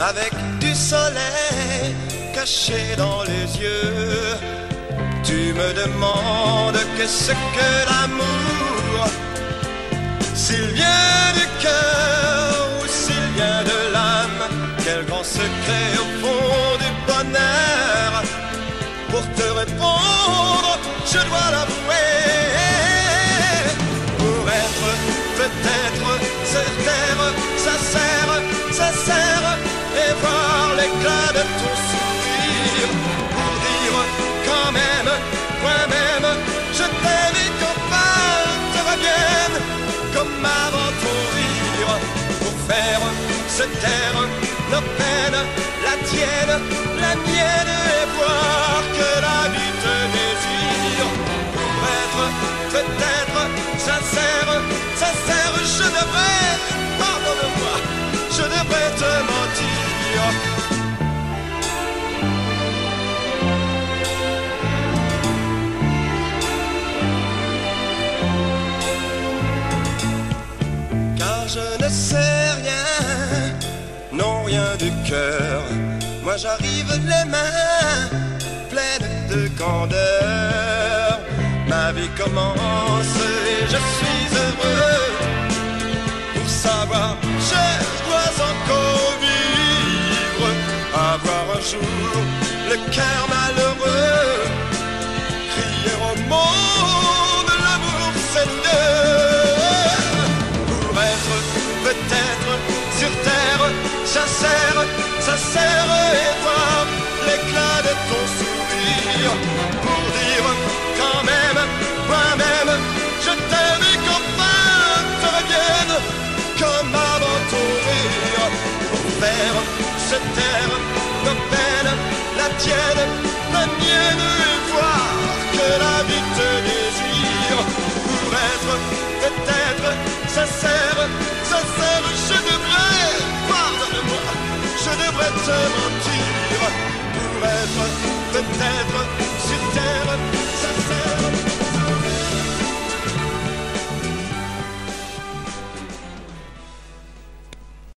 avec du soleil caché dans les yeux. Tu me demandes qu'est-ce que l'amour, s'il vient du cœur ou s'il vient de l'âme. Quel grand secret au fond du bonheur. Pour te répondre, je dois l'avouer. Pour être peut-être sur terre, sincère, et voir l'éclat de ton sourire. Pour dire quand même, toi-même, je t'aime et qu'enfin te revienne comme avant ton rire. Pour faire se taire nos peines, la tienne, la mienne, et voir que la vie te désire. Pour être peut-être sincère, je devrais, pardonne-moi, je devrais te mentir. Car je ne sais rien, non rien du cœur. Moi j'arrive les mains pleines de candeur. Ma vie commence et je suis heureux. Pour savoir, je dois encore vivre, avoir un jour le cœur malheureux. Crier au monde, l'amour c'est mieux. Pour être peut-être sur terre, sincère, et voir l'éclat de ton sourire. Pour dire quand même, moi-même, je t'aime et qu'enfin te revienne comme avant ton rire. Pour faire se taire nos peines, la tienne, la mienne, et voir que la vie te désire. Pour être peut-être sincère, je devrais, pardonne-moi, je devrais te mentir. Pour être peut-être